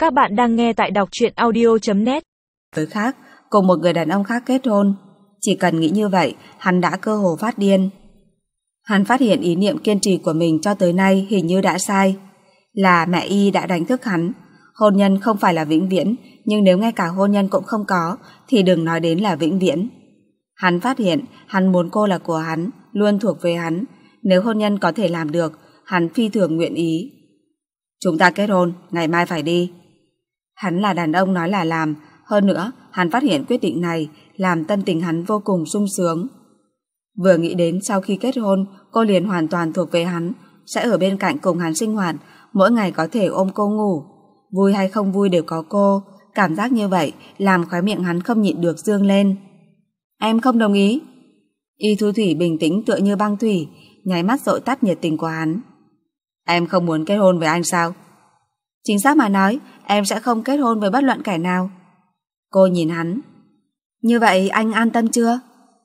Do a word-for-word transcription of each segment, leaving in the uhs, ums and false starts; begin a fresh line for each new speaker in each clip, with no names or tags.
Các bạn đang nghe tại đọc truyện audio chấm net.
Với khác, cùng một người đàn ông khác kết hôn. Chỉ cần nghĩ như vậy, hắn đã cơ hồ phát điên. Hắn phát hiện ý niệm kiên trì của mình cho tới nay hình như đã sai. Là mẹ y đã đánh thức hắn. Hôn nhân không phải là vĩnh viễn, nhưng nếu ngay cả hôn nhân cũng không có, thì đừng nói đến là vĩnh viễn. Hắn phát hiện, hắn muốn cô là của hắn, luôn thuộc về hắn. Nếu hôn nhân có thể làm được, hắn phi thường nguyện ý. Chúng ta kết hôn, ngày mai phải đi. Hắn là đàn ông nói là làm. Hơn nữa, hắn phát hiện quyết định này làm tâm tình hắn vô cùng sung sướng. Vừa nghĩ đến sau khi kết hôn, cô liền hoàn toàn thuộc về hắn, sẽ ở bên cạnh cùng hắn sinh hoạt, mỗi ngày có thể ôm cô ngủ. Vui hay không vui đều có cô. Cảm giác như vậy làm khóe miệng hắn không nhịn được dương lên. Em không đồng ý. Y Thu Thủy bình tĩnh tựa như băng thủy, nháy mắt dội tắt nhiệt tình của hắn. Em không muốn kết hôn với anh sao? Chính xác mà nói, em sẽ không kết hôn với bất luận kẻ nào. Cô nhìn hắn. Như vậy anh an tâm chưa?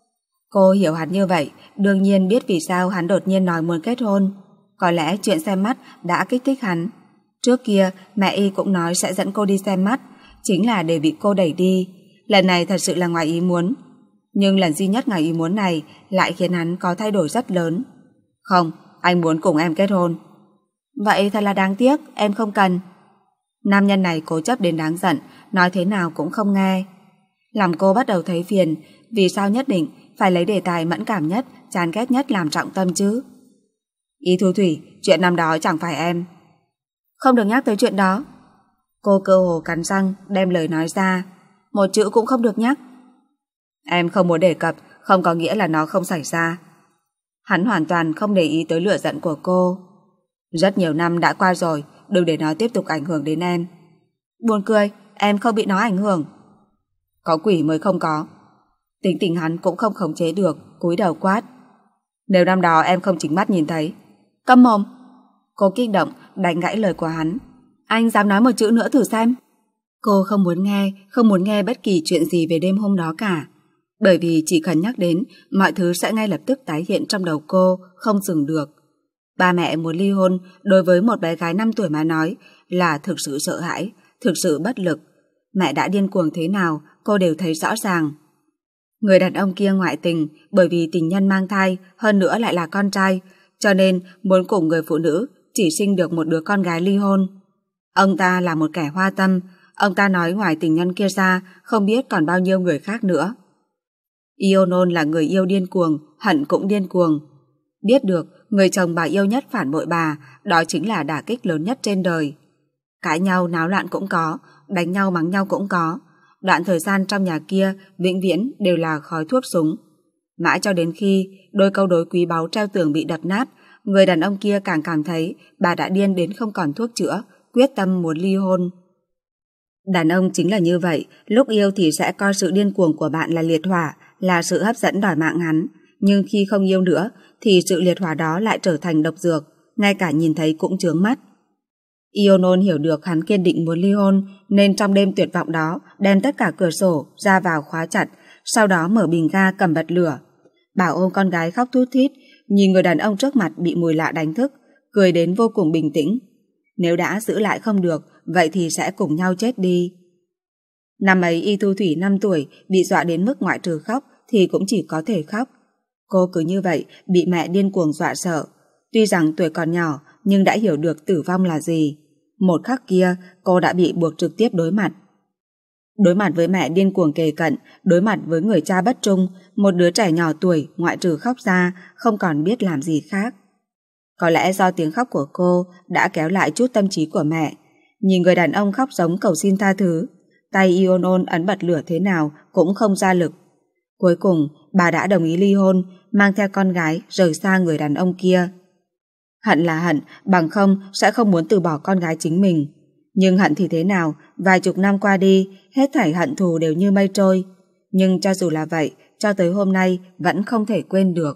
Cô hiểu hắn như vậy, đương nhiên biết vì sao hắn đột nhiên nói muốn kết hôn. Có lẽ chuyện xem mắt đã kích thích hắn. Trước kia mẹ y cũng nói sẽ dẫn cô đi xem mắt, chính là để bị cô đẩy đi. Lần này thật sự là ngoài ý muốn. Nhưng lần duy nhất ngoài ý muốn này lại khiến hắn có thay đổi rất lớn. Không, anh muốn cùng em kết hôn. Vậy thật là đáng tiếc, em không cần. Nam nhân này cố chấp đến đáng giận, nói thế nào cũng không nghe. Làm cô bắt đầu thấy phiền, vì sao nhất định phải lấy đề tài mẫn cảm nhất, chán ghét nhất làm trọng tâm chứ? Y Thu Thủy, chuyện năm đó chẳng phải em. Không được nhắc tới chuyện đó. Cô cơ hồ cắn răng đem lời nói ra. Một chữ cũng không được nhắc. Em không muốn đề cập, không có nghĩa là nó không xảy ra. Hắn hoàn toàn không để ý tới lửa giận của cô. Rất nhiều năm đã qua rồi, đừng để nó tiếp tục ảnh hưởng đến em. Buồn cười, em không bị nó ảnh hưởng. Có quỷ mới không có. Tính tình hắn cũng không khống chế được, cúi đầu quát. Nếu năm đó em không chính mắt nhìn thấy. Câm mồm. Cô kích động đánh gãy lời của hắn. Anh dám nói một chữ nữa thử xem. Cô không muốn nghe, không muốn nghe bất kỳ chuyện gì về đêm hôm đó cả. Bởi vì chỉ cần nhắc đến, mọi thứ sẽ ngay lập tức tái hiện trong đầu cô, không dừng được. Ba mẹ muốn ly hôn đối với một bé gái năm tuổi mà nói là thực sự sợ hãi, thực sự bất lực. Mẹ đã điên cuồng thế nào, cô đều thấy rõ ràng. Người đàn ông kia ngoại tình bởi vì tình nhân mang thai, hơn nữa lại là con trai, cho nên muốn cùng người phụ nữ chỉ sinh được một đứa con gái ly hôn. Ông ta là một kẻ hoa tâm, ông ta nói ngoài tình nhân kia ra không biết còn bao nhiêu người khác nữa. Ionôn là người yêu điên cuồng, hận cũng điên cuồng. Biết được người chồng bà yêu nhất phản bội bà, đó chính là đả kích lớn nhất trên đời. Cãi nhau náo loạn cũng có, đánh nhau mắng nhau cũng có. Đoạn thời gian trong nhà kia vĩnh viễn đều là khói thuốc súng. Mãi cho đến khi đôi câu đối quý báu treo tường bị đập nát, người đàn ông kia càng cảm thấy bà đã điên đến không còn thuốc chữa, quyết tâm muốn ly hôn. Đàn ông chính là như vậy, lúc yêu thì sẽ coi sự điên cuồng của bạn là liệt hỏa, là sự hấp dẫn đòi mạng hắn. Nhưng khi không yêu nữa thì sự liệt hỏa đó lại trở thành độc dược, ngay cả nhìn thấy cũng chướng mắt. Ionôn hiểu được hắn kiên định muốn ly hôn, nên trong đêm tuyệt vọng đó đem tất cả cửa sổ ra vào khóa chặt, sau đó mở bình ga cầm bật lửa. Bảo ôm con gái khóc thút thít, nhìn người đàn ông trước mặt bị mùi lạ đánh thức, cười đến vô cùng bình tĩnh. Nếu đã giữ lại không được, vậy thì sẽ cùng nhau chết đi. Năm ấy Y Thu Thủy năm tuổi, bị dọa đến mức ngoại trừ khóc thì cũng chỉ có thể khóc. Cô cứ như vậy bị mẹ điên cuồng dọa sợ. Tuy rằng tuổi còn nhỏ nhưng đã hiểu được tử vong là gì. Một khắc kia cô đã bị buộc trực tiếp đối mặt. Đối mặt với mẹ điên cuồng kề cận, đối mặt với người cha bất trung, một đứa trẻ nhỏ tuổi ngoại trừ khóc ra không còn biết làm gì khác. Có lẽ do tiếng khóc của cô đã kéo lại chút tâm trí của mẹ. Nhìn người đàn ông khóc giống cầu xin tha thứ, tay Ionôn ấn bật lửa thế nào cũng không ra lực. Cuối cùng bà đã đồng ý ly hôn, mang theo con gái rời xa người đàn ông kia. Hận là hận, bằng không sẽ không muốn từ bỏ con gái chính mình. Nhưng hận thì thế nào, vài chục năm qua đi, hết thảy hận thù đều như mây trôi. Nhưng cho dù là vậy, cho tới hôm nay vẫn không thể quên được.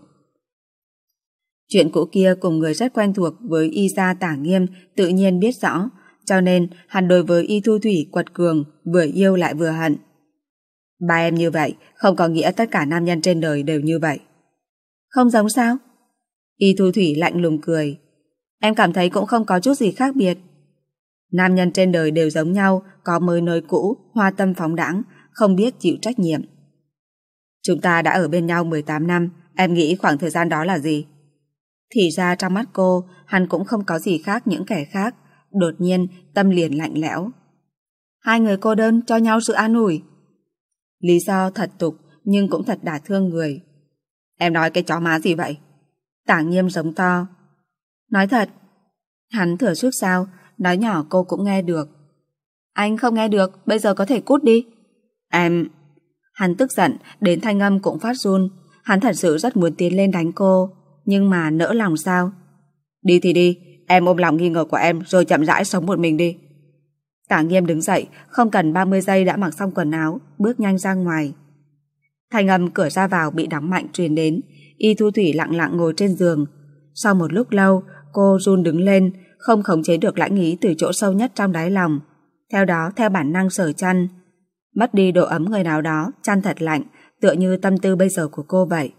Chuyện cũ kia cùng người rất quen thuộc với Y gia Tả Nghiêm tự nhiên biết rõ, cho nên hắn đối với Y Thu Thủy quật cường, vừa yêu lại vừa hận. Ba em như vậy, không có nghĩa tất cả nam nhân trên đời đều như vậy. Không giống sao? Y Thu Thủy lạnh lùng cười. Em cảm thấy cũng không có chút gì khác biệt. Nam nhân trên đời đều giống nhau, có mới nới cũ, hoa tâm phóng đãng, không biết chịu trách nhiệm. Chúng ta đã ở bên nhau mười tám năm, em nghĩ khoảng thời gian đó là gì? Thì ra trong mắt cô, hắn cũng không có gì khác những kẻ khác. Đột nhiên, tâm liền lạnh lẽo. Hai người cô đơn cho nhau sự an ủi. Lý do thật tục, nhưng cũng thật đả thương người. Em nói cái chó má gì vậy? Tả Nghiêm giống to. Nói thật. Hắn thừa trước sao, nói nhỏ cô cũng nghe được. Anh không nghe được, bây giờ có thể cút đi. Em... Hắn tức giận, đến thanh âm cũng phát run. Hắn thật sự rất muốn tiến lên đánh cô, nhưng mà nỡ lòng sao? Đi thì đi, em ôm lòng nghi ngờ của em rồi chậm rãi sống một mình đi. Tả Nghiêm đứng dậy, không cần ba mươi giây đã mặc xong quần áo, bước nhanh ra ngoài. Thanh âm cửa ra vào bị đóng mạnh truyền đến. Y Thu Thủy lặng lặng ngồi trên giường. Sau một lúc lâu, cô run đứng lên, không khống chế được lãnh ý từ chỗ sâu nhất trong đáy lòng. Theo đó, theo bản năng sờ chăn. Mất đi độ ấm người nào đó, chăn thật lạnh, tựa như tâm tư bây giờ của cô vậy.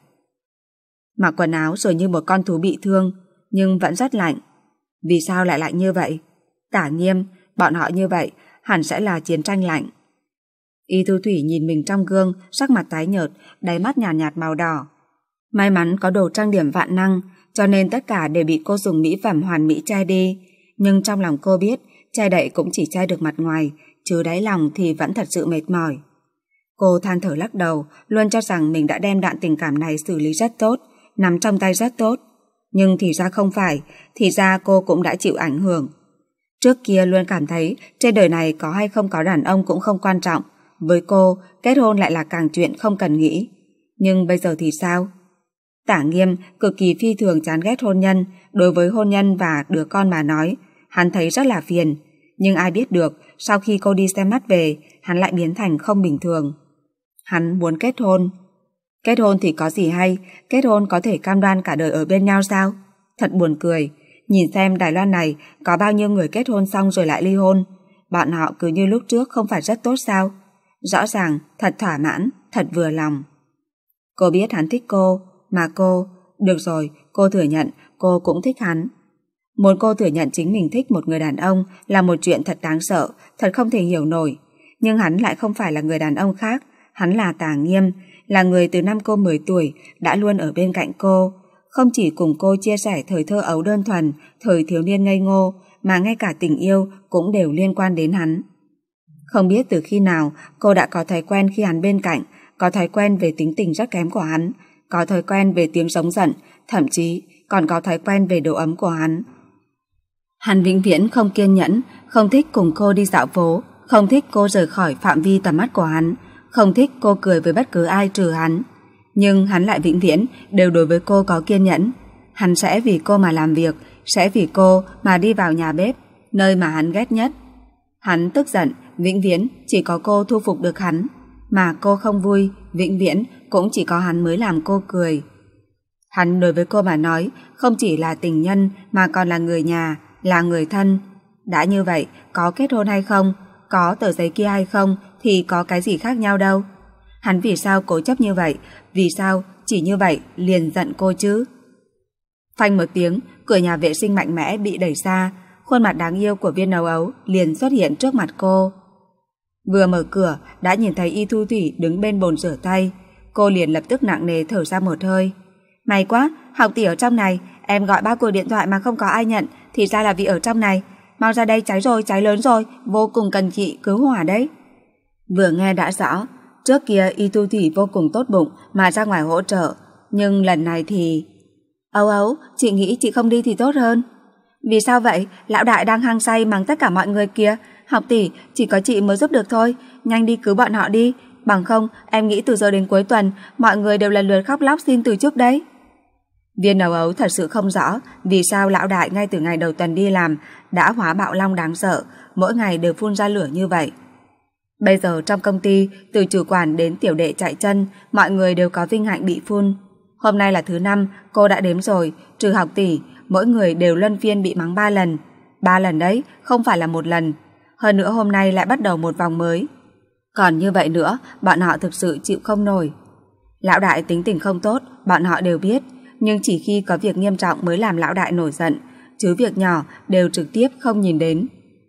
Mặc quần áo rồi như một con thú bị thương, nhưng vẫn rất lạnh. Vì sao lại lạnh như vậy? Tả Nghiêm, bọn họ như vậy, hẳn sẽ là chiến tranh lạnh. Y Thu Thủy nhìn mình trong gương, sắc mặt tái nhợt, đáy mắt nhàn nhạt, nhạt màu đỏ. May mắn có đồ trang điểm vạn năng, cho nên tất cả đều bị cô dùng mỹ phẩm hoàn mỹ che đi. Nhưng trong lòng cô biết, che đậy cũng chỉ che được mặt ngoài, chứ đáy lòng thì vẫn thật sự mệt mỏi. Cô than thở lắc đầu, luôn cho rằng mình đã đem đoạn tình cảm này xử lý rất tốt, nắm trong tay rất tốt. Nhưng thì ra không phải, thì ra cô cũng đã chịu ảnh hưởng. Trước kia luôn cảm thấy trên đời này có hay không có đàn ông cũng không quan trọng. Với cô, kết hôn lại là càng chuyện không cần nghĩ. Nhưng bây giờ thì sao? Tả Nghiêm cực kỳ phi thường chán ghét hôn nhân. Đối với hôn nhân và đứa con mà nói, hắn thấy rất là phiền. Nhưng ai biết được, sau khi cô đi xem mắt về, hắn lại biến thành không bình thường. Hắn muốn kết hôn. Kết hôn thì có gì hay? Kết hôn có thể cam đoan cả đời ở bên nhau sao? Thật buồn cười. Nhìn xem Đài Loan này có bao nhiêu người kết hôn xong rồi lại ly hôn. Bọn họ cứ như lúc trước không phải rất tốt sao? Rõ ràng, thật thỏa mãn, thật vừa lòng. Cô biết hắn thích cô, mà cô... Được rồi, cô thừa nhận, cô cũng thích hắn. Muốn cô thừa nhận chính mình thích một người đàn ông là một chuyện thật đáng sợ, thật không thể hiểu nổi. Nhưng hắn lại không phải là người đàn ông khác, hắn là Tả Nghiêm, là người từ năm cô mười tuổi đã luôn ở bên cạnh cô. Không chỉ cùng cô chia sẻ thời thơ ấu đơn thuần, thời thiếu niên ngây ngô, mà ngay cả tình yêu cũng đều liên quan đến hắn. Không biết từ khi nào cô đã có thói quen khi hắn bên cạnh, có thói quen về tính tình rất kém của hắn, có thói quen về tiếng giống giận, thậm chí còn có thói quen về độ ấm của hắn. Hắn vĩnh viễn không kiên nhẫn, không thích cùng cô đi dạo phố, không thích cô rời khỏi phạm vi tầm mắt của hắn, không thích cô cười với bất cứ ai trừ hắn. Nhưng hắn lại vĩnh viễn đều đối với cô có kiên nhẫn. Hắn sẽ vì cô mà làm việc, sẽ vì cô mà đi vào nhà bếp, nơi mà hắn ghét nhất. Hắn tức giận, vĩnh viễn chỉ có cô thu phục được hắn. Mà cô không vui, vĩnh viễn cũng chỉ có hắn mới làm cô cười. Hắn đối với cô mà nói, không chỉ là tình nhân mà còn là người nhà, là người thân. Đã như vậy, có kết hôn hay không, có tờ giấy kia hay không thì có cái gì khác nhau đâu. Hắn vì sao cố chấp như vậy, vì sao chỉ như vậy liền giận cô chứ? Phanh một tiếng, cửa nhà vệ sinh mạnh mẽ bị đẩy ra, khuôn mặt đáng yêu của Viên Ấu Ấu liền xuất hiện trước mặt cô. Vừa mở cửa đã nhìn thấy Y Thu Thủy đứng bên bồn rửa tay, cô liền lập tức nặng nề thở ra một hơi. May quá, học tỷ ở trong này, em gọi ba cuộc điện thoại mà không có ai nhận, thì ra là vì ở trong này. Mau ra đây, cháy rồi, cháy lớn rồi, vô cùng cần chị cứu hỏa đấy. Vừa nghe đã rõ, trước kia Y Thu Thủy vô cùng tốt bụng mà ra ngoài hỗ trợ, nhưng lần này thì... Ấu Ấu, chị nghĩ chị không đi thì tốt hơn. Vì sao vậy? Lão đại đang hăng say mắng tất cả mọi người kia. Học tỷ, chỉ có chị mới giúp được thôi, nhanh đi cứu bọn họ đi. Bằng không, em nghĩ từ giờ đến cuối tuần, mọi người đều lần lượt khóc lóc xin từ chức đấy. Viên Ấu Ấu thật sự không rõ vì sao lão đại ngay từ ngày đầu tuần đi làm đã hóa bạo long đáng sợ, mỗi ngày đều phun ra lửa như vậy. Bây giờ trong công ty, từ chủ quản đến tiểu đệ chạy chân, mọi người đều có vinh hạnh bị phun. Hôm nay là thứ năm, cô đã đếm rồi, trừ học tỷ, mỗi người đều luân phiên bị mắng ba lần. Ba lần đấy, không phải là một lần. Hơn nữa hôm nay lại bắt đầu một vòng mới. Còn như vậy nữa, bọn họ thực sự chịu không nổi. Lão đại tính tình không tốt, bọn họ đều biết, nhưng chỉ khi có việc nghiêm trọng mới làm lão đại nổi giận, chứ việc nhỏ đều trực tiếp không nhìn đến.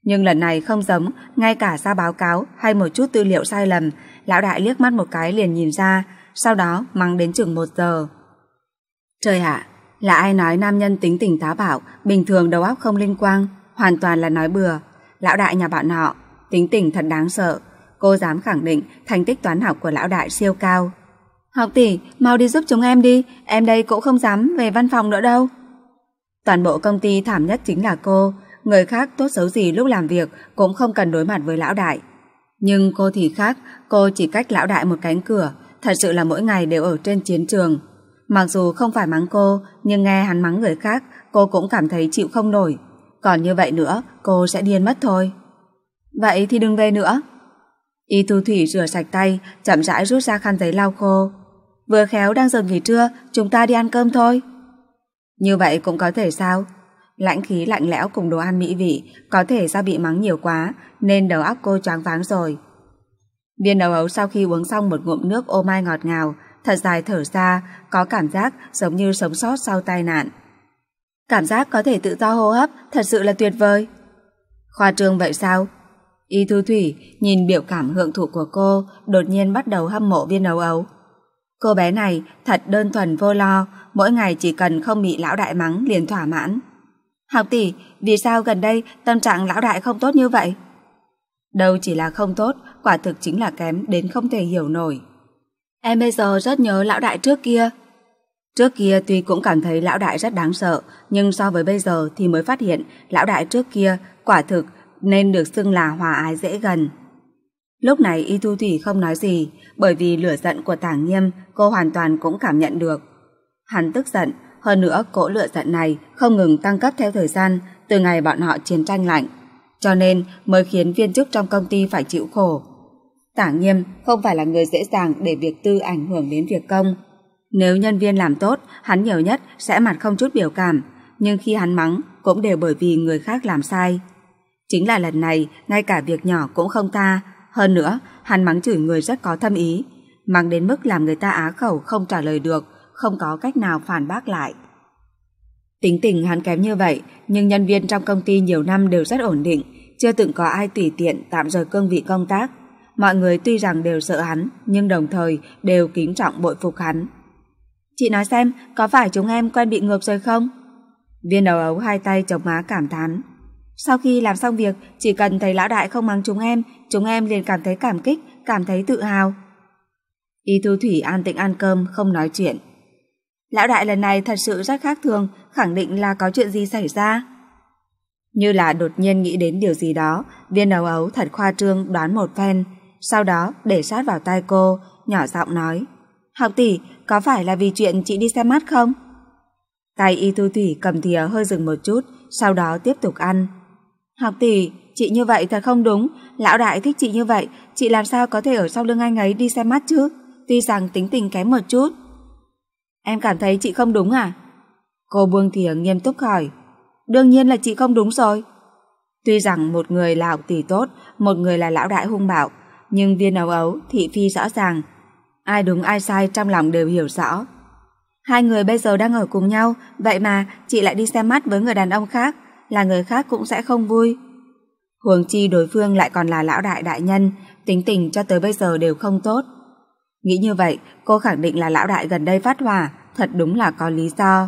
Nhưng lần này không giống, ngay cả ra báo cáo hay một chút tư liệu sai lầm, lão đại liếc mắt một cái liền nhìn ra, sau đó mắng đến chừng một giờ. Trời ạ, là ai nói nam nhân tính tình táo bạo, bình thường đầu óc không linh quang, hoàn toàn là nói bừa. Lão đại nhà bạn họ, tính tình thật đáng sợ. Cô dám khẳng định thành tích toán học của lão đại siêu cao. Học tỷ, mau đi giúp chúng em đi, em đây cũng không dám về văn phòng nữa đâu. Toàn bộ công ty thảm nhất chính là cô, người khác tốt xấu gì lúc làm việc cũng không cần đối mặt với lão đại. Nhưng cô thì khác, cô chỉ cách lão đại một cánh cửa, thật sự là mỗi ngày đều ở trên chiến trường. Mặc dù không phải mắng cô, nhưng nghe hắn mắng người khác, cô cũng cảm thấy chịu không nổi. Còn như vậy nữa, cô sẽ điên mất thôi. Vậy thì đừng về nữa. Y Thu Thủy rửa sạch tay, chậm rãi rút ra khăn giấy lau khô. Vừa khéo đang giờ nghỉ trưa, chúng ta đi ăn cơm thôi. Như vậy cũng có thể sao? Lãnh khí lạnh lẽo cùng đồ ăn mỹ vị, có thể do bị mắng nhiều quá nên đầu óc cô choáng váng rồi. Viên Ấu Ấu sau khi uống xong một ngụm nước ô mai ngọt ngào, thật dài thở ra, có cảm giác giống như sống sót sau tai nạn. Cảm giác có thể tự do hô hấp thật sự là tuyệt vời. Khoa trương vậy sao? Y Thu Thủy nhìn biểu cảm hưởng thụ của cô, đột nhiên bắt đầu hâm mộ Viên Ấu Ấu. Cô bé này thật đơn thuần vô lo, mỗi ngày chỉ cần không bị lão đại mắng liền thỏa mãn. Học tỷ, vì sao gần đây tâm trạng lão đại không tốt như vậy? Đâu chỉ là không tốt, quả thực chính là kém đến không thể hiểu nổi. Em bây giờ rất nhớ lão đại trước kia. Trước kia tuy cũng cảm thấy lão đại rất đáng sợ, nhưng so với bây giờ thì mới phát hiện lão đại trước kia quả thực nên được xưng là hòa ái dễ gần. Lúc này Y Thu Thủy không nói gì, bởi vì lửa giận của Tảng Nghiêm cô hoàn toàn cũng cảm nhận được. Hắn tức giận, hơn nữa cỗ lửa giận này không ngừng tăng cấp theo thời gian từ ngày bọn họ chiến tranh lạnh, cho nên mới khiến viên chức trong công ty phải chịu khổ. Tảng Nghiêm không phải là người dễ dàng để việc tư ảnh hưởng đến việc công. Nếu nhân viên làm tốt, hắn nhiều nhất sẽ mặt không chút biểu cảm, nhưng khi hắn mắng cũng đều bởi vì người khác làm sai. Chính là lần này, ngay cả việc nhỏ cũng không tha. Hơn nữa, hắn mắng chửi người rất có thâm ý, mắng đến mức làm người ta á khẩu không trả lời được, không có cách nào phản bác lại. Tính tình hắn kém như vậy, nhưng nhân viên trong công ty nhiều năm đều rất ổn định, chưa từng có ai tùy tiện tạm rời cương vị công tác. Mọi người tuy rằng đều sợ hắn, nhưng đồng thời đều kính trọng bội phục hắn. Chị nói xem, có phải chúng em quen bị ngược rồi không? Viên Ấu Ấu hai tay chồng má cảm thán. Sau khi làm xong việc, chỉ cần thấy lão đại không mắng chúng em, chúng em liền cảm thấy cảm kích, cảm thấy tự hào. Y Thu Thủy an tĩnh ăn cơm, không nói chuyện. Lão đại lần này thật sự rất khác thường, khẳng định là có chuyện gì xảy ra. Như là đột nhiên nghĩ đến điều gì đó, Viên Ấu Ấu thật khoa trương đoán một phen, sau đó để sát vào tai cô, nhỏ giọng nói. Học tỷ, có phải là vì chuyện chị đi xem mắt không? Tay Y Thu Thủy cầm thìa hơi dừng một chút, sau đó tiếp tục ăn. Học tỷ, chị như vậy thật không đúng, lão đại thích chị như vậy, chị làm sao có thể ở sau lưng anh ấy đi xem mắt chứ, tuy rằng tính tình kém một chút. Em cảm thấy chị không đúng à? Cô buông thìa nghiêm túc hỏi. Đương nhiên là chị không đúng rồi. Tuy rằng một người là học tỷ tốt, một người là lão đại hung bạo, nhưng Viên Ấu Ấu thị phi rõ ràng, ai đúng ai sai trong lòng đều hiểu rõ. Hai người bây giờ đang ở cùng nhau, vậy mà chị lại đi xem mắt với người đàn ông khác, là người khác cũng sẽ không vui. Huống chi đối phương lại còn là lão đại đại nhân, tính tình cho tới bây giờ đều không tốt. Nghĩ như vậy, cô khẳng định là lão đại gần đây phát hỏa, thật đúng là có lý do.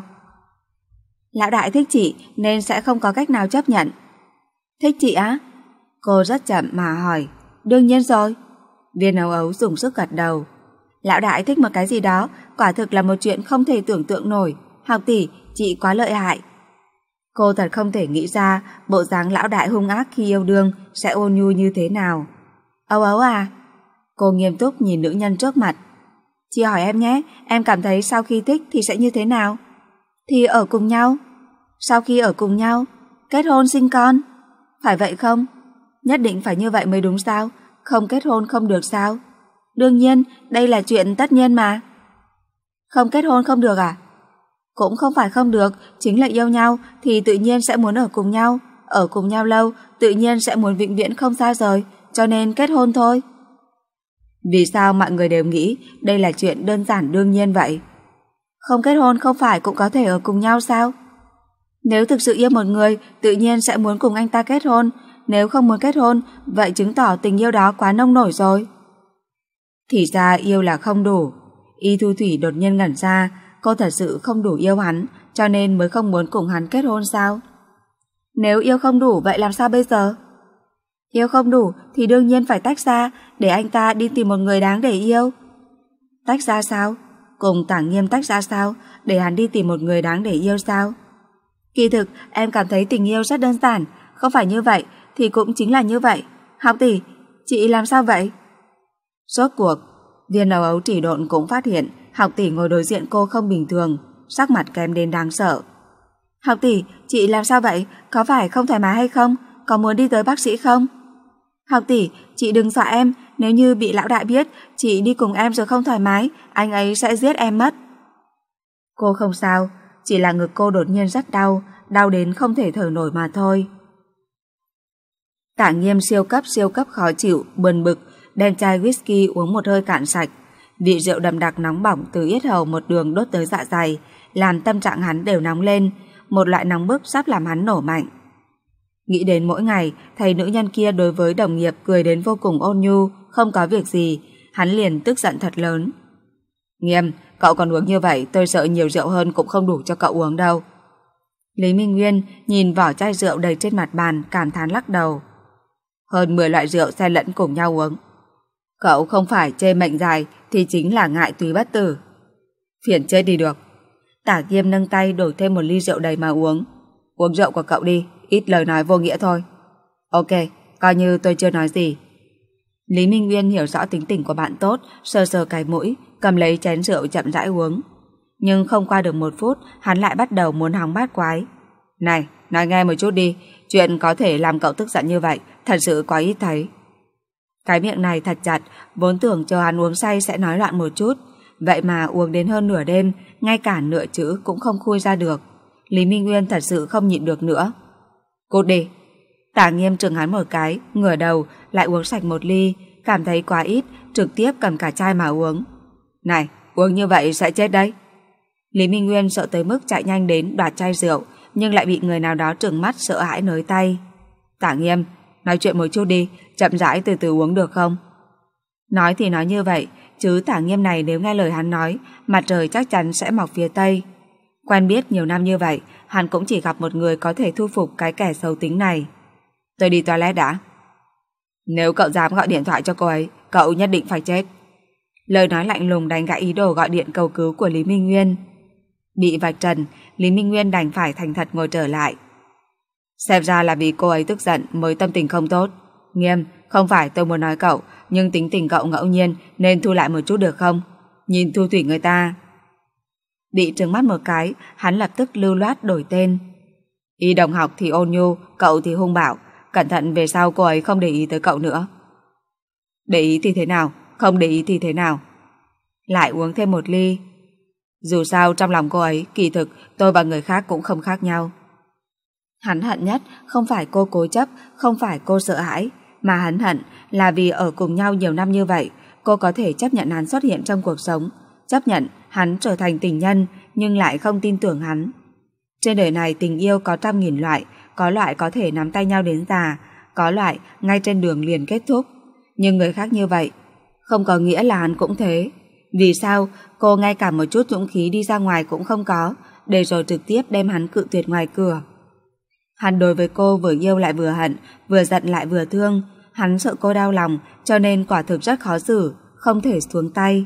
Lão đại thích chị nên sẽ không có cách nào chấp nhận. Thích chị á? Cô rất chậm mà hỏi. Đương nhiên rồi. Viên Ấu Ấu dùng sức gật đầu. Lão đại thích một cái gì đó, quả thực là một chuyện không thể tưởng tượng nổi. Học tỷ, chị quá lợi hại. Cô thật không thể nghĩ ra bộ dáng lão đại hung ác khi yêu đương sẽ ôn nhu như thế nào. Ấu Ấu à? Cô nghiêm túc nhìn nữ nhân trước mặt. Chị hỏi em nhé, em cảm thấy sau khi thích thì sẽ như thế nào? Thì ở cùng nhau. Sau khi ở cùng nhau, kết hôn sinh con. Phải vậy không? Nhất định phải như vậy mới đúng sao? Không kết hôn không được sao? Đương nhiên, đây là chuyện tất nhiên mà. Không kết hôn không được à? Cũng không phải không được, chính là yêu nhau thì tự nhiên sẽ muốn ở cùng nhau. Ở cùng nhau lâu, tự nhiên sẽ muốn vĩnh viễn không xa rời, cho nên kết hôn thôi. Vì sao mọi người đều nghĩ đây là chuyện đơn giản đương nhiên vậy? Không kết hôn không phải cũng có thể ở cùng nhau sao? Nếu thực sự yêu một người, tự nhiên sẽ muốn cùng anh ta kết hôn. nếu không muốn kết hôn, vậy chứng tỏ tình yêu đó quá nông nổi rồi. Thì ra yêu là không đủ. Y Thu Thủy đột nhiên ngẩn ra, cô thật sự không đủ yêu hắn, cho nên mới không muốn cùng hắn kết hôn sao? Nếu yêu không đủ vậy làm sao bây giờ? Yêu không đủ thì đương nhiên phải tách ra, để anh ta đi tìm một người đáng để yêu. Tách ra sao? Cùng Tả Nghiêm tách ra sao? Để hắn đi tìm một người đáng để yêu sao? Kỳ thực em cảm thấy tình yêu rất đơn giản, không phải như vậy thì cũng chính là như vậy. Học tỷ, chị làm sao vậy? Rốt cuộc, viên ấu ấu chỉ độn cũng phát hiện học tỷ ngồi đối diện cô không bình thường, sắc mặt kém đến đáng sợ. Học tỷ, chị làm sao vậy? Có phải không thoải mái hay không? Có muốn đi tới bác sĩ không? Học tỷ, chị đừng dọa em, nếu như bị lão đại biết chị đi cùng em rồi không thoải mái, anh ấy sẽ giết em mất. Cô không sao, chỉ là ngực cô đột nhiên rất đau, đau đến không thể thở nổi mà thôi. Tả Nghiêm siêu cấp siêu cấp khó chịu, buồn bực, đem chai whisky uống một hơi cạn sạch. Vị rượu đậm đặc nóng bỏng từ yết hầu một đường đốt tới dạ dày, làm tâm trạng hắn đều nóng lên, một loại nóng bức sắp làm hắn nổ mạnh. Nghĩ đến mỗi ngày thầy nữ nhân kia đối với đồng nghiệp cười đến vô cùng ôn nhu, không có việc gì, hắn liền tức giận thật lớn. Nghiêm, cậu còn uống như vậy, tôi sợ nhiều rượu hơn cũng không đủ cho cậu uống đâu. Lý Minh Nguyên nhìn vỏ chai rượu đầy trên mặt bàn, cảm thán lắc đầu. Hơn mười loại rượu xen lẫn cùng nhau uống. Cậu không phải chê mệnh dài thì chính là ngại tùy bất tử. Phiền chết đi được. Tả Nghiêm nâng tay đổ thêm một ly rượu đầy mà uống. Uống rượu của cậu đi, ít lời nói vô nghĩa thôi. Ok, coi như tôi chưa nói gì. Lý Minh Nguyên hiểu rõ tính tình của bạn tốt, sờ sờ cái mũi, cầm lấy chén rượu chậm rãi uống. Nhưng không qua được một phút, hắn lại bắt đầu muốn hóng bát quái. Này, nói nghe một chút đi, chuyện có thể làm cậu tức giận như vậy, thật sự quá ít thấy. Cái miệng này thật chặt, vốn tưởng chờ hắn uống say sẽ nói loạn một chút, vậy mà uống đến hơn nửa đêm, ngay cả nửa chữ cũng không khui ra được. Lý Minh Nguyên thật sự không nhịn được nữa. Cút đi. Tả Nghiêm trừng hắn một cái, ngửa đầu, lại uống sạch một ly, cảm thấy quá ít, trực tiếp cầm cả chai mà uống. Này, uống như vậy sẽ chết đấy. Lý Minh Nguyên sợ tới mức chạy nhanh đến đoạt chai rượu, nhưng lại bị người nào đó trừng mắt sợ hãi nới tay. Tả Nghiêm, nói chuyện một chút đi, chậm rãi từ từ uống được không? Nói thì nói như vậy, chứ Tả Nghiêm này nếu nghe lời hắn nói, mặt trời chắc chắn sẽ mọc phía tây. Quen biết nhiều năm như vậy, hắn cũng chỉ gặp một người có thể thu phục cái kẻ xấu tính này. Tôi đi toilet đã. Nếu cậu dám gọi điện thoại cho cô ấy, cậu nhất định phải chết. Lời nói lạnh lùng đánh gãy ý đồ gọi điện cầu cứu của Lý Minh Nguyên. Bị vạch trần, Lý Minh Nguyên đành phải thành thật ngồi trở lại. Xem ra là vì cô ấy tức giận mới tâm tình không tốt. Nghiêm, không phải tôi muốn nói cậu, nhưng tính tình cậu ngẫu nhiên nên thu lại một chút được không? Nhìn Thu Thủy người ta. Bị trừng mắt một cái, hắn lập tức lưu loát đổi tên. Y đồng học thì ôn nhu, cậu thì hung bạo, cẩn thận về sau cô ấy không để ý tới cậu nữa. Để ý thì thế nào, không để ý thì thế nào. Lại uống thêm một ly. Dù sao trong lòng cô ấy, kỳ thực tôi và người khác cũng không khác nhau. Hắn hận nhất không phải cô cố chấp, không phải cô sợ hãi, mà hắn hận là vì ở cùng nhau nhiều năm như vậy, cô có thể chấp nhận hắn xuất hiện trong cuộc sống, chấp nhận hắn trở thành tình nhân, nhưng lại không tin tưởng hắn. Trên đời này tình yêu có trăm nghìn loại, có loại có thể nắm tay nhau đến già, có loại ngay trên đường liền kết thúc. Nhưng người khác như vậy, không có nghĩa là hắn cũng thế. Vì sao cô ngay cả một chút dũng khí đi ra ngoài cũng không có, để rồi trực tiếp đem hắn cự tuyệt ngoài cửa. Hắn đối với cô vừa yêu lại vừa hận, vừa giận lại vừa thương. Hắn sợ cô đau lòng, cho nên quả thực rất khó xử, không thể xuống tay.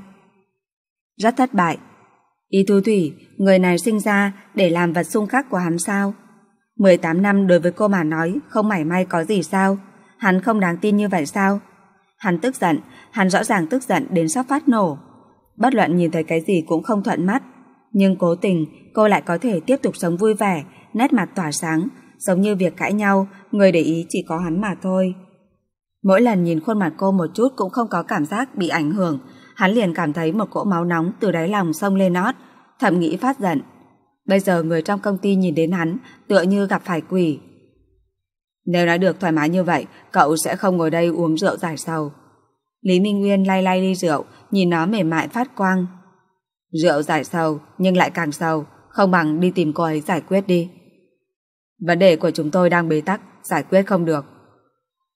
Rất thất bại. Y Thu Thủy, người này sinh ra để làm vật xung khắc của hắn sao? mười tám năm đối với cô mà nói không mảy may có gì sao? Hắn không đáng tin như vậy sao? Hắn tức giận, hắn rõ ràng tức giận đến sắp phát nổ. Bất luận nhìn thấy cái gì cũng không thuận mắt, nhưng cố tình cô lại có thể tiếp tục sống vui vẻ, nét mặt tỏa sáng, giống như việc cãi nhau, người để ý chỉ có hắn mà thôi. Mỗi lần nhìn khuôn mặt cô một chút cũng không có cảm giác bị ảnh hưởng, hắn liền cảm thấy một cỗ máu nóng từ đáy lòng xông lên nót, thầm nghĩ phát giận. Bây giờ người trong công ty nhìn đến hắn tựa như gặp phải quỷ. Nếu nói được thoải mái như vậy, cậu sẽ không ngồi đây uống rượu giải sầu. Lý Minh Nguyên lay lay ly rượu, nhìn nó mềm mại phát quang. Rượu giải sầu, nhưng lại càng sầu, không bằng đi tìm cô ấy giải quyết đi. Vấn đề của chúng tôi đang bế tắc, giải quyết không được.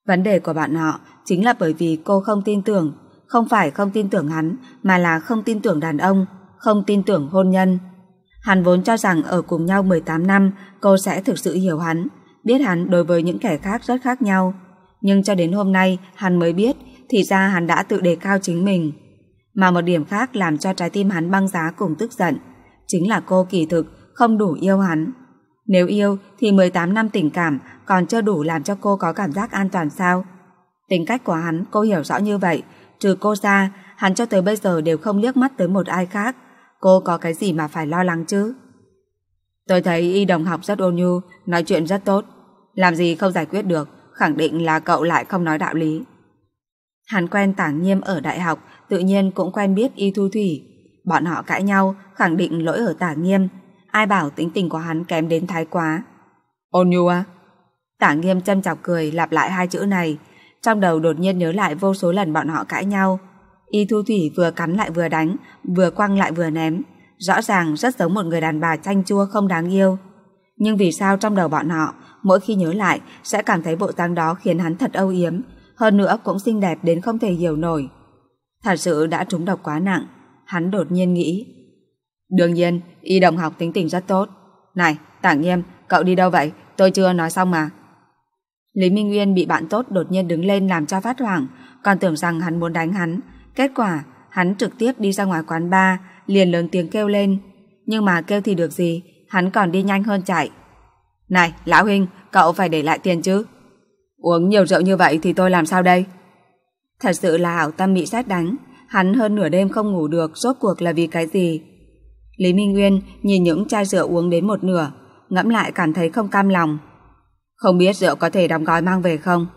Vấn đề của bọn họ chính là bởi vì cô không tin tưởng, không phải không tin tưởng hắn, mà là không tin tưởng đàn ông, không tin tưởng hôn nhân. Hắn vốn cho rằng ở cùng nhau mười tám năm cô sẽ thực sự hiểu hắn, biết hắn đối với những kẻ khác rất khác nhau. Nhưng cho đến hôm nay hắn mới biết thì ra hắn đã tự đề cao chính mình. Mà một điểm khác làm cho trái tim hắn băng giá cùng tức giận chính là cô kỳ thực không đủ yêu hắn. Nếu yêu thì mười tám năm tình cảm còn chưa đủ làm cho cô có cảm giác an toàn sao? Tính cách của hắn cô hiểu rõ như vậy, trừ cô ra hắn cho tới bây giờ đều không liếc mắt tới một ai khác. Cô có cái gì mà phải lo lắng chứ? Tôi thấy Y đồng học rất ôn nhu, nói chuyện rất tốt. Làm gì không giải quyết được, khẳng định là cậu lại không nói đạo lý. Hắn quen Tả Nghiêm ở đại học, tự nhiên cũng quen biết Y Thu Thủy. Bọn họ cãi nhau, khẳng định lỗi ở Tả Nghiêm. Ai bảo tính tình của hắn kém đến thái quá. Ôn nhu à? Tả Nghiêm châm chọc cười lặp lại hai chữ này. Trong đầu đột nhiên nhớ lại vô số lần bọn họ cãi nhau. Y Thu Thủy vừa cắn lại vừa đánh, vừa quăng lại vừa ném. Rõ ràng rất giống một người đàn bà chanh chua không đáng yêu. Nhưng vì sao trong đầu bọn họ mỗi khi nhớ lại sẽ cảm thấy bộ dáng đó khiến hắn thật âu yếm, hơn nữa cũng xinh đẹp đến không thể hiểu nổi. Thật sự đã trúng độc quá nặng. Hắn đột nhiên nghĩ. Đương nhiên Y đồng học tính tình rất tốt. Này Tả Nghiêm, cậu đi đâu vậy? Tôi chưa nói xong mà. Lý Minh Uyên bị bạn tốt đột nhiên đứng lên làm cho phát hoảng, còn tưởng rằng hắn muốn đánh hắn. Kết quả hắn trực tiếp đi ra ngoài quán bar, liền lớn tiếng kêu lên. Nhưng mà kêu thì được gì, hắn còn đi nhanh hơn chạy. Này lão huynh, cậu phải để lại tiền chứ. Uống nhiều rượu như vậy thì tôi làm sao đây? Thật sự là hảo tâm bị sét đánh. Hắn hơn nửa đêm không ngủ được, rốt cuộc là vì cái gì? Lý Minh Uyên nhìn những chai rượu uống đến một nửa, ngẫm lại cảm thấy không cam lòng. Không biết rượu có thể đóng gói mang về không?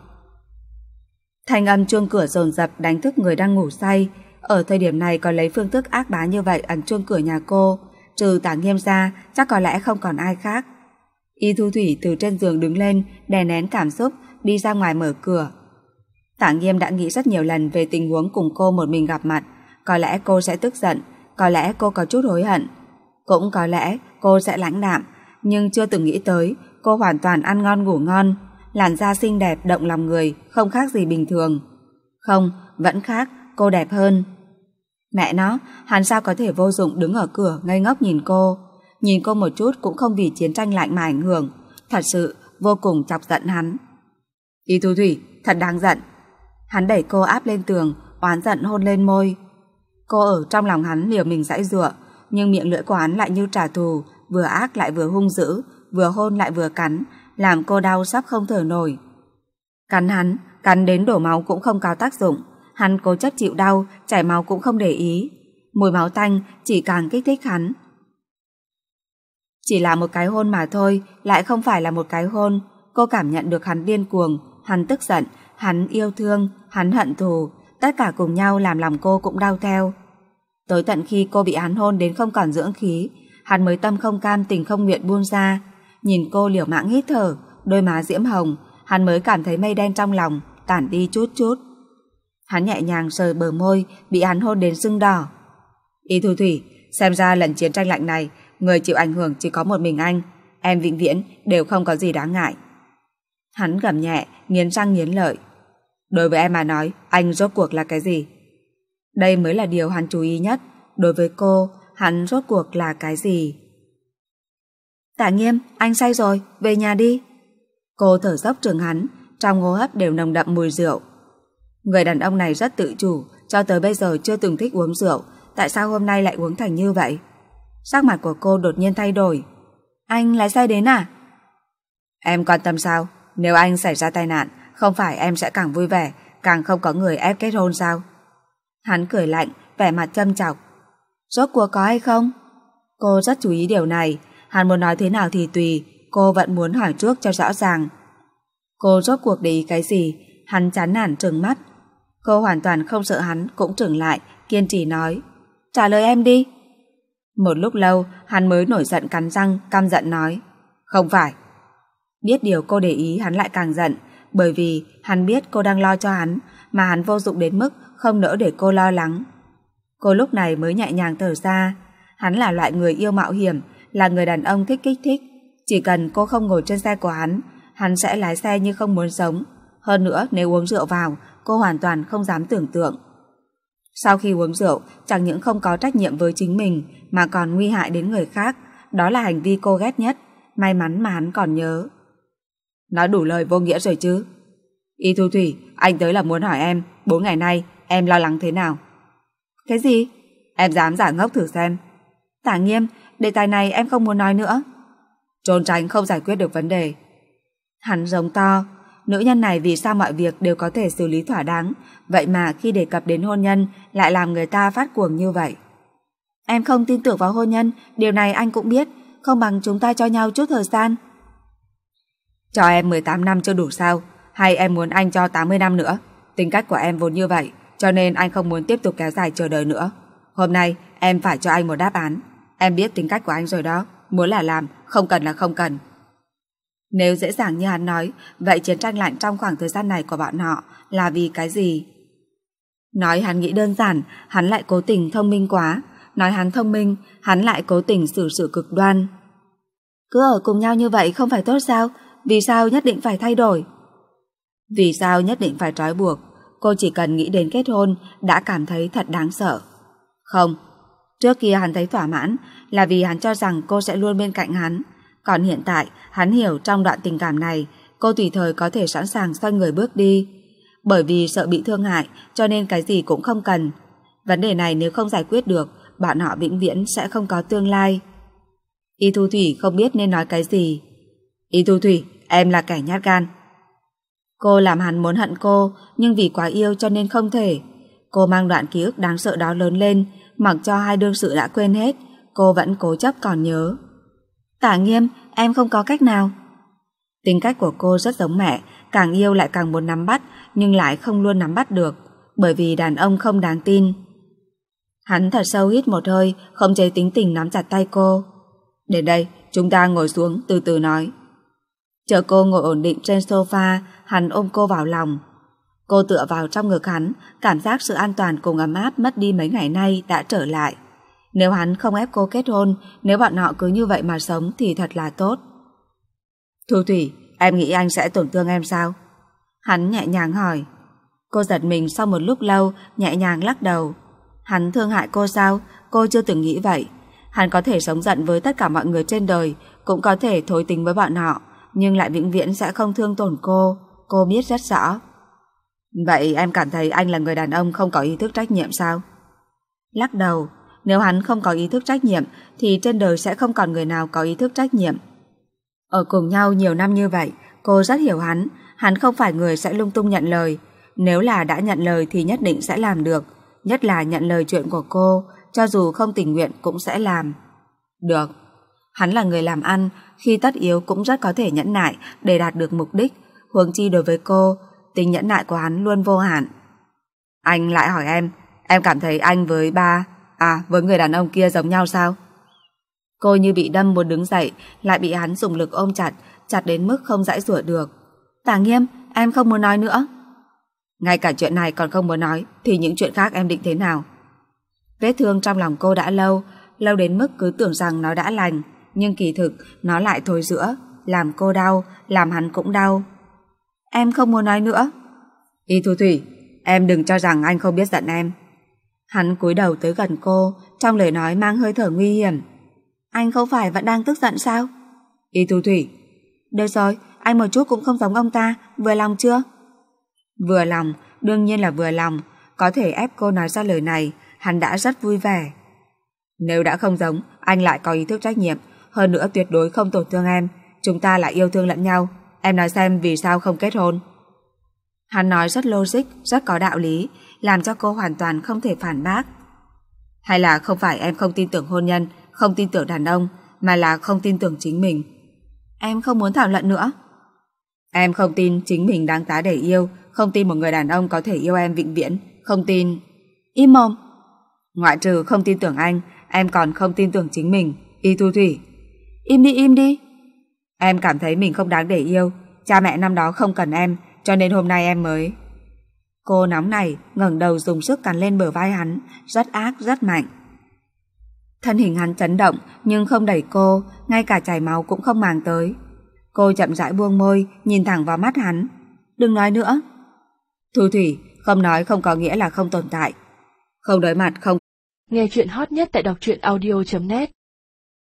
Thanh âm chuông cửa dồn dập đánh thức người đang ngủ say. Ở thời điểm này còn lấy phương thức ác bá như vậy ấn chuông cửa nhà cô, trừ Tả Nghiêm ra chắc có lẽ không còn ai khác. Y Thu Thủy từ trên giường đứng lên, đè nén cảm xúc, đi ra ngoài mở cửa. Tả Nghiêm đã nghĩ rất nhiều lần về tình huống cùng cô một mình gặp mặt. Có lẽ cô sẽ tức giận, có lẽ cô có chút hối hận, cũng có lẽ cô sẽ lãnh đạm, nhưng chưa từng nghĩ tới cô hoàn toàn ăn ngon ngủ ngon, làn da xinh đẹp động lòng người, không khác gì bình thường. Không, vẫn khác, cô đẹp hơn. Mẹ nó, hắn sao có thể vô dụng đứng ở cửa ngây ngốc nhìn cô, nhìn cô một chút cũng không vì chiến tranh lạnh mà ảnh hưởng, thật sự vô cùng chọc giận hắn. Y Thu Thủy, thật đáng giận. Hắn đẩy cô áp lên tường, oán giận hôn lên môi. Cô ở trong lòng hắn liều mình giãy giụa, nhưng miệng lưỡi của hắn lại như trả thù, vừa ác lại vừa hung dữ, vừa hôn lại vừa cắn, làm cô đau sắp không thở nổi. Cắn hắn, cắn đến đổ máu cũng không có tác dụng, hắn cố chấp chịu đau, chảy máu cũng không để ý. Mùi máu tanh chỉ càng kích thích hắn. Chỉ là một cái hôn mà thôi, lại không phải là một cái hôn. Cô cảm nhận được hắn điên cuồng, hắn tức giận, hắn yêu thương, hắn hận thù, tất cả cùng nhau làm lòng cô cũng đau theo. Tới tận khi cô bị hắn hôn đến không còn dưỡng khí, hắn mới tâm không cam tình không nguyện buông ra. Nhìn cô liều mạng hít thở, đôi má diễm hồng, hắn mới cảm thấy mây đen trong lòng tản đi chút chút. Hắn nhẹ nhàng sờ bờ môi bị hắn hôn đến sưng đỏ. Y Thu Thủy, xem ra lần chiến tranh lạnh này người chịu ảnh hưởng chỉ có một mình anh, em vĩnh viễn đều không có gì đáng ngại. Hắn gầm nhẹ, nghiến răng nghiến lợi. Đối với em mà nói, anh rốt cuộc là cái gì? Đây mới là điều hắn chú ý nhất. Đối với cô, hắn rốt cuộc là cái gì? Tả Nghiêm, anh say rồi, về nhà đi. Cô thở dốc trừng hắn, trong hô hấp đều nồng đậm mùi rượu. Người đàn ông này rất tự chủ, cho tới bây giờ chưa từng thích uống rượu, tại sao hôm nay lại uống thành như vậy? Sắc mặt của cô đột nhiên thay đổi. Anh lái xe đến à? Em quan tâm sao? Nếu anh xảy ra tai nạn, không phải em sẽ càng vui vẻ, càng không có người ép kết hôn sao? Hắn cười lạnh, vẻ mặt châm chọc. Rốt cuộc có hay không? Cô rất chú ý điều này. Hắn muốn nói thế nào thì tùy, cô vẫn muốn hỏi trước cho rõ ràng. Cô rốt cuộc để ý cái gì? Hắn chán nản trừng mắt. Cô hoàn toàn không sợ hắn, cũng trừng lại, kiên trì nói. Trả lời em đi. Một lúc lâu, hắn mới nổi giận cắn răng, căm giận nói. Không phải. Biết điều cô để ý hắn lại càng giận, bởi vì hắn biết cô đang lo cho hắn, mà hắn vô dụng đến mức không nỡ để cô lo lắng. Cô lúc này mới nhẹ nhàng thở ra. Hắn là loại người yêu mạo hiểm, là người đàn ông thích kích thích. Chỉ cần cô không ngồi trên xe của hắn, hắn sẽ lái xe như không muốn sống. Hơn nữa nếu uống rượu vào, cô hoàn toàn không dám tưởng tượng. Sau khi uống rượu, chẳng những không có trách nhiệm với chính mình mà còn nguy hại đến người khác. Đó là hành vi cô ghét nhất. May mắn mà hắn còn nhớ. Nói đủ lời vô nghĩa rồi chứ. Y Thu Thủy, anh tới là muốn hỏi em, bốn ngày nay em lo lắng thế nào? Cái gì? Em dám giả ngốc thử xem. Tả Nghiêm, đề tài này em không muốn nói nữa. Trốn tránh không giải quyết được vấn đề. Hắn giống to. Nữ nhân này vì sao mọi việc đều có thể xử lý thỏa đáng, vậy mà khi đề cập đến hôn nhân lại làm người ta phát cuồng như vậy? Em không tin tưởng vào hôn nhân, điều này anh cũng biết. Không bằng chúng ta cho nhau chút thời gian. Cho em mười tám năm chưa đủ sao? Hay em muốn anh cho tám mươi năm nữa? Tính cách của em vốn như vậy, cho nên anh không muốn tiếp tục kéo dài chờ đợi nữa. Hôm nay em phải cho anh một đáp án. Em biết tính cách của anh rồi đó. Muốn là làm, không cần là không cần. Nếu dễ dàng như hắn nói, vậy chiến tranh lạnh trong khoảng thời gian này của bọn họ là vì cái gì? Nói hắn nghĩ đơn giản, hắn lại cố tình thông minh quá. Nói hắn thông minh, hắn lại cố tình xử sự cực đoan. Cứ ở cùng nhau như vậy không phải tốt sao? Vì sao nhất định phải thay đổi? Vì sao nhất định phải trói buộc? Cô chỉ cần nghĩ đến kết hôn đã cảm thấy thật đáng sợ. Không, trước kia hắn thấy thỏa mãn là vì hắn cho rằng cô sẽ luôn bên cạnh hắn. Còn hiện tại hắn hiểu trong đoạn tình cảm này cô tùy thời có thể sẵn sàng xoay người bước đi. Bởi vì sợ bị thương hại cho nên cái gì cũng không cần. Vấn đề này nếu không giải quyết được, bọn họ vĩnh viễn sẽ không có tương lai. Y Thu Thủy không biết nên nói cái gì. Y Thu Thủy, em là kẻ nhát gan. Cô làm hắn muốn hận cô, nhưng vì quá yêu cho nên không thể. Cô mang đoạn ký ức đáng sợ đó lớn lên, mặc cho hai đương sự đã quên hết, cô vẫn cố chấp còn nhớ. Tả Nghiêm, em không có cách nào. Tính cách của cô rất giống mẹ, càng yêu lại càng muốn nắm bắt, nhưng lại không luôn nắm bắt được, bởi vì đàn ông không đáng tin. Hắn thật sâu hít một hơi, không chế tính tình nắm chặt tay cô. Đến đây, chúng ta ngồi xuống từ từ nói. Chờ cô ngồi ổn định trên sofa, hắn ôm cô vào lòng. Cô tựa vào trong ngực hắn, cảm giác sự an toàn cùng ấm áp mất đi mấy ngày nay đã trở lại. Nếu hắn không ép cô kết hôn, nếu bọn họ cứ như vậy mà sống thì thật là tốt. Thu Thủy, em nghĩ anh sẽ tổn thương em sao? Hắn nhẹ nhàng hỏi. Cô giật mình sau một lúc lâu, nhẹ nhàng lắc đầu. Hắn thương hại cô sao? Cô chưa từng nghĩ vậy. Hắn có thể sống giận với tất cả mọi người trên đời, cũng có thể thối tính với bọn họ, nhưng lại vĩnh viễn sẽ không thương tổn cô. Cô biết rất rõ. Vậy em cảm thấy anh là người đàn ông không có ý thức trách nhiệm sao? Lắc đầu. Nếu hắn không có ý thức trách nhiệm thì trên đời sẽ không còn người nào có ý thức trách nhiệm. Ở cùng nhau nhiều năm như vậy, cô rất hiểu hắn. Hắn không phải người sẽ lung tung nhận lời. Nếu là đã nhận lời thì nhất định sẽ làm được. Nhất là nhận lời chuyện của cô, cho dù không tình nguyện cũng sẽ làm. Được. Hắn là người làm ăn, khi tất yếu cũng rất có thể nhẫn nại để đạt được mục đích. Huống chi đối với cô, tính nhẫn nại của hắn luôn vô hạn. Anh lại hỏi em, em cảm thấy anh với ba, à với người đàn ông kia giống nhau sao? Cô như bị đâm muốn đứng dậy, lại bị hắn dùng lực ôm chặt, chặt đến mức không giãy giụa được. Tả Nghiêm, em không muốn nói nữa. Ngay cả chuyện này còn không muốn nói thì những chuyện khác em định thế nào? Vết thương trong lòng cô đã lâu, lâu đến mức cứ tưởng rằng nó đã lành, nhưng kỳ thực nó lại thối rữa, làm cô đau, làm hắn cũng đau. Em không muốn nói nữa. Y Thu Thủy, em đừng cho rằng anh không biết giận em. Hắn cúi đầu tới gần cô, trong lời nói mang hơi thở nguy hiểm. Anh không phải vẫn đang tức giận sao? Y Thu Thủy, được rồi, anh một chút cũng không giống ông ta, vừa lòng chưa? Vừa lòng, đương nhiên là vừa lòng. Có thể ép cô nói ra lời này, hắn đã rất vui vẻ. Nếu đã không giống, anh lại có ý thức trách nhiệm, hơn nữa tuyệt đối không tổn thương em. Chúng ta lại yêu thương lẫn nhau. Em nói xem vì sao không kết hôn? Hắn nói rất logic, rất có đạo lý, làm cho cô hoàn toàn không thể phản bác. Hay là không phải em không tin tưởng hôn nhân, không tin tưởng đàn ông, mà là không tin tưởng chính mình? Em không muốn thảo luận nữa. Em không tin chính mình đáng giá để yêu, không tin một người đàn ông có thể yêu em vĩnh viễn, không tin... Im mồm. Ngoại trừ không tin tưởng anh, em còn không tin tưởng chính mình. Y Thu Thủy. Im đi, im đi. Em cảm thấy mình không đáng để yêu. Cha mẹ năm đó không cần em, cho nên hôm nay em mới... Cô nóng này, ngẩng đầu dùng sức cắn lên bờ vai hắn, rất ác, rất mạnh. Thân hình hắn chấn động, nhưng không đẩy cô, ngay cả chảy máu cũng không màng tới. Cô chậm rãi buông môi, nhìn thẳng vào mắt hắn. Đừng nói nữa. Thu Thủy, không nói không có nghĩa là không tồn tại. Không đối mặt không.
Nghe chuyện hot nhất tại đọc truyện audio chấm net